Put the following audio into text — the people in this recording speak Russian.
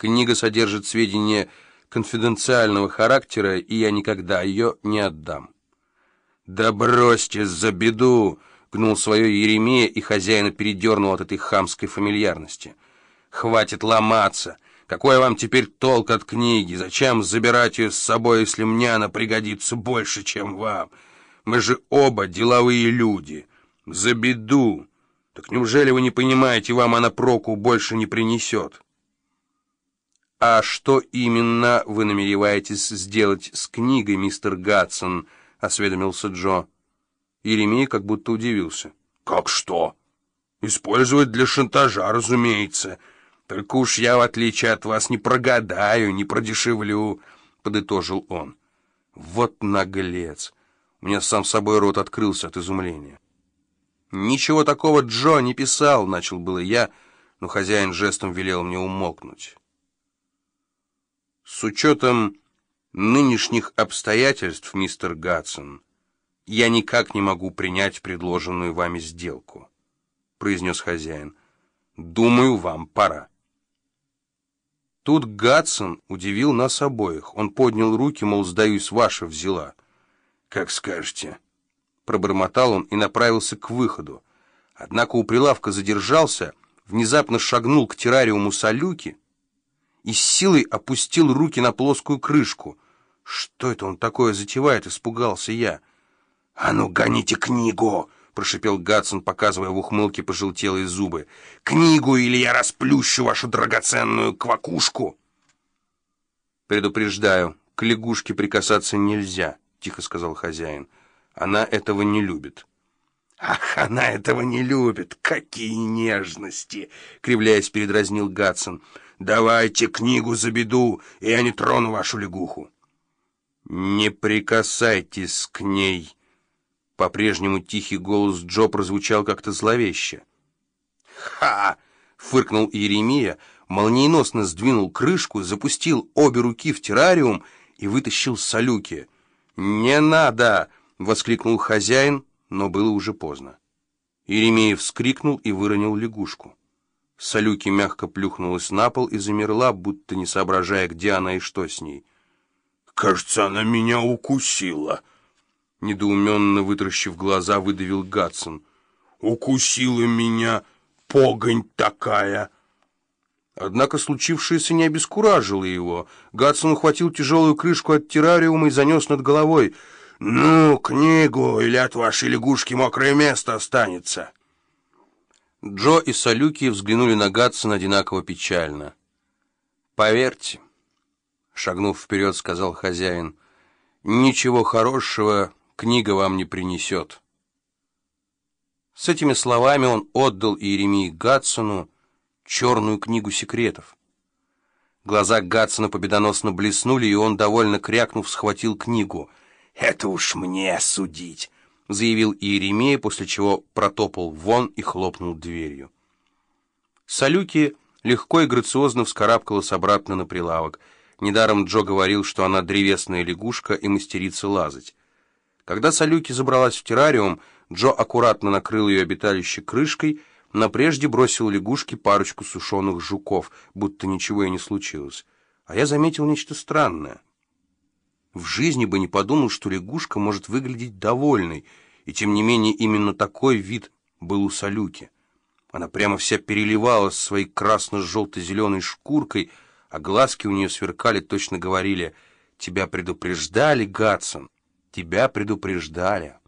Книга содержит сведения конфиденциального характера, и я никогда ее не отдам». «Да бросьте за беду!» — гнул свое Еремея, и хозяина передернул от этой хамской фамильярности. «Хватит ломаться! Какой вам теперь толк от книги? Зачем забирать ее с собой, если мне она пригодится больше, чем вам? Мы же оба деловые люди. За беду! Так неужели вы не понимаете, вам она проку больше не принесет?» «А что именно вы намереваетесь сделать с книгой, мистер Гатсон?» — осведомился Джо. Еремей как будто удивился. «Как что? Использовать для шантажа, разумеется. Только уж я, в отличие от вас, не прогадаю, не продешевлю», — подытожил он. «Вот наглец!» У меня сам собой рот открылся от изумления. «Ничего такого Джо не писал», — начал было я, но хозяин жестом велел мне умолкнуть. «С учетом нынешних обстоятельств, мистер Гатсон, я никак не могу принять предложенную вами сделку», — произнес хозяин. «Думаю, вам пора». Тут Гатсон удивил нас обоих. Он поднял руки, мол, сдаюсь, ваша взяла. «Как скажете», — пробормотал он и направился к выходу. Однако у прилавка задержался, внезапно шагнул к террариуму Салюки и с силой опустил руки на плоскую крышку. «Что это он такое затевает?» — испугался я. «А ну, гоните книгу!» — прошипел Гатсон, показывая в ухмылке пожелтелые зубы. «Книгу, или я расплющу вашу драгоценную квакушку!» «Предупреждаю, к лягушке прикасаться нельзя», — тихо сказал хозяин. «Она этого не любит». «Ах, она этого не любит! Какие нежности!» — кривляясь, передразнил Гатсон. «Давайте книгу за беду, и я не трону вашу лягуху». «Не прикасайтесь к ней!» По-прежнему тихий голос Джо прозвучал как-то зловеще. «Ха!» — фыркнул Иеремия, молниеносно сдвинул крышку, запустил обе руки в террариум и вытащил Салюки. «Не надо!» — воскликнул хозяин, но было уже поздно. Иеремия вскрикнул и выронил лягушку. Салюки мягко плюхнулась на пол и замерла, будто не соображая, где она и что с ней. «Кажется, она меня укусила», — недоуменно вытаращив глаза, выдавил Гатсон. «Укусила меня, погонь такая!» Однако случившееся не обескуражило его. Гатсон ухватил тяжелую крышку от террариума и занес над головой. «Ну, книгу, или от вашей лягушки мокрое место останется!» Джо и Салюки взглянули на Гатсона одинаково печально. «Поверьте», — шагнув вперед, сказал хозяин, — «ничего хорошего книга вам не принесет». С этими словами он отдал Иеремии Гатсону черную книгу секретов. Глаза Гатсона победоносно блеснули, и он, довольно крякнув, схватил книгу. «Это уж мне судить», — заявил Иеремия, после чего протопал вон и хлопнул дверью. Салюки легко и грациозно вскарабкалась обратно на прилавок. Недаром Джо говорил, что она древесная лягушка и мастерица лазать. Когда Салюки забралась в террариум, Джо аккуратно накрыл ее обиталище крышкой, но прежде бросил лягушке парочку сушеных жуков, будто ничего и не случилось. А я заметил нечто странное. В жизни бы не подумал, что лягушка может выглядеть довольной, и тем не менее именно такой вид был у Салюки. Она прямо вся переливалась своей красно-желто-зеленой шкуркой, а глазки у нее сверкали, точно говорили: «Тебя предупреждали, Гатсон, тебя предупреждали».